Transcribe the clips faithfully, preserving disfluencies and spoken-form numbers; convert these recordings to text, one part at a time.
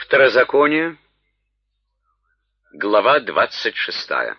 Второзаконие, глава двадцать шестая.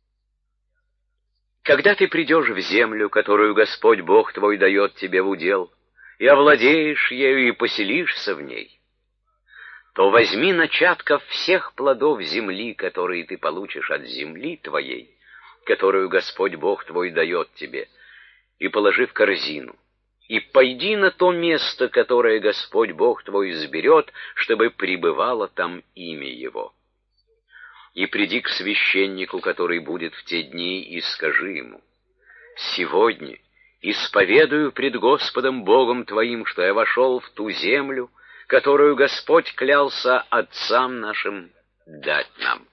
Когда ты придешь в землю, которую Господь Бог твой дает тебе в удел, и овладеешь ею и поселишься в ней, то возьми начатков всех плодов земли, которые ты получишь от земли твоей, которую Господь Бог твой дает тебе, и положи в корзину. И пойди на то место, которое Господь Бог твой изберет, чтобы пребывало там имя Его. И приди к священнику, который будет в те дни, и скажи ему: «Сегодня исповедую пред Господом Богом твоим, что я вошел в ту землю, которую Господь клялся отцам нашим дать нам».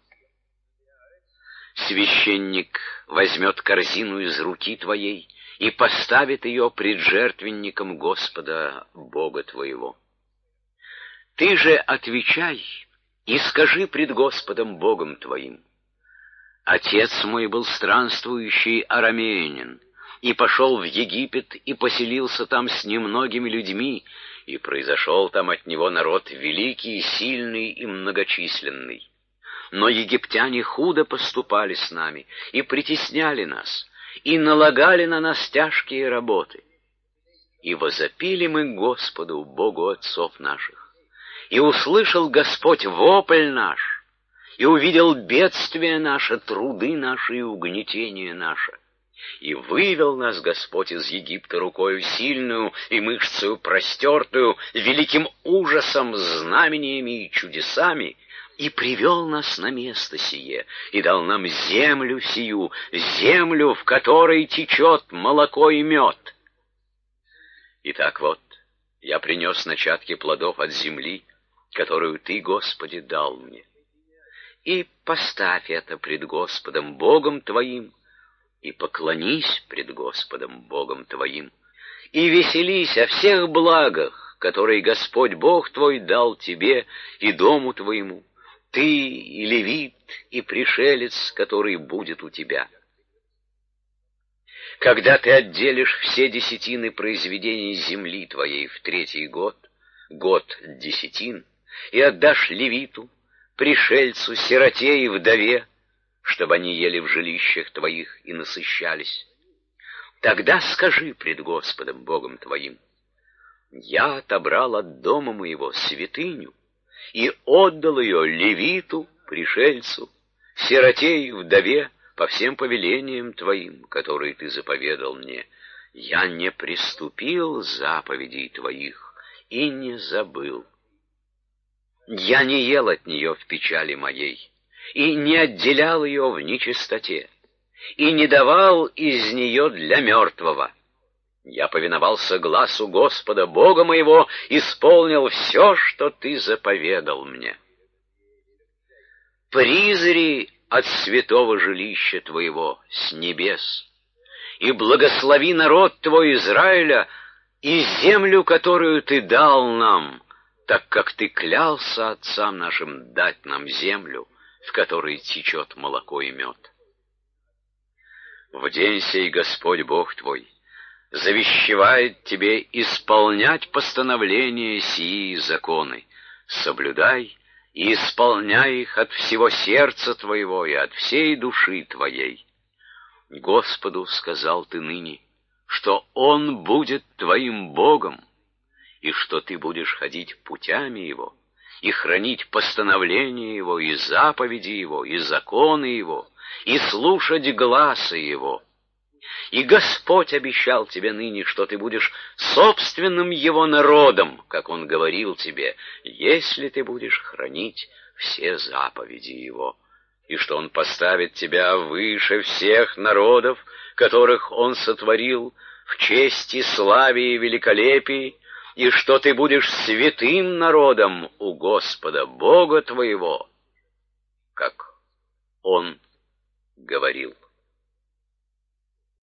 Священник возьмет корзину из руки твоей и поставит ее пред жертвенником Господа Бога твоего. Ты же отвечай и скажи пред Господом Богом твоим: «Отец мой был странствующий арамеянин, и пошел в Египет, и поселился там с немногими людьми, и произошел там от него народ великий, сильный и многочисленный. Но египтяне худо поступали с нами, и притесняли нас, и налагали на нас тяжкие работы. И возопили мы Господу, Богу отцов наших, и услышал Господь вопль наш, и увидел бедствие наше, труды наши и угнетение наше. И вывел нас Господь из Египта рукою сильную и мышцею простертую, великим ужасом, знамениями и чудесами, и привел нас на место сие, и дал нам землю сию, землю, в которой течет молоко и мед. Итак вот, я принес начатки плодов от земли, которую Ты, Господи, дал мне. И поставь это пред Господом Богом твоим, и поклонись пред Господом Богом твоим, и веселись о всех благах, которые Господь Бог твой дал тебе и дому твоему, ты и левит, и пришелец, который будет у тебя. Когда ты отделишь все десятины произведений земли твоей в третий год, год десятин, и отдашь левиту, пришельцу, сироте и вдове, чтобы они ели в жилищах твоих и насыщались, тогда скажи пред Господом Богом твоим: «Я отобрал от дома моего святыню и отдал ее левиту, пришельцу, сироте и вдове по всем повелениям твоим, которые ты заповедал мне. Я не приступил заповедей твоих и не забыл. Я не ел от нее в печали моей, и не отделял ее в нечистоте, и не давал из нее для мертвого. Я повиновался гласу Господа Бога моего, исполнил все, что ты заповедал мне. Призри от святого жилища твоего с небес, и благослови народ твой Израиля и землю, которую ты дал нам, так как ты клялся отцам нашим дать нам землю, в которой течет молоко и мед. В день сей Господь Бог твой завещевает тебе исполнять постановления сии и законы, соблюдай и исполняй их от всего сердца твоего и от всей души твоей. Господу сказал ты ныне, что Он будет твоим Богом, и что ты будешь ходить путями Его, и хранить постановления Его, и заповеди Его, и законы Его, и слушать гласа Его. И Господь обещал тебе ныне, что ты будешь собственным Его народом, как Он говорил тебе, если ты будешь хранить все заповеди Его, и что Он поставит тебя выше всех народов, которых Он сотворил, в чести, славе и великолепии, и что ты будешь святым народом у Господа Бога твоего, как Он говорил.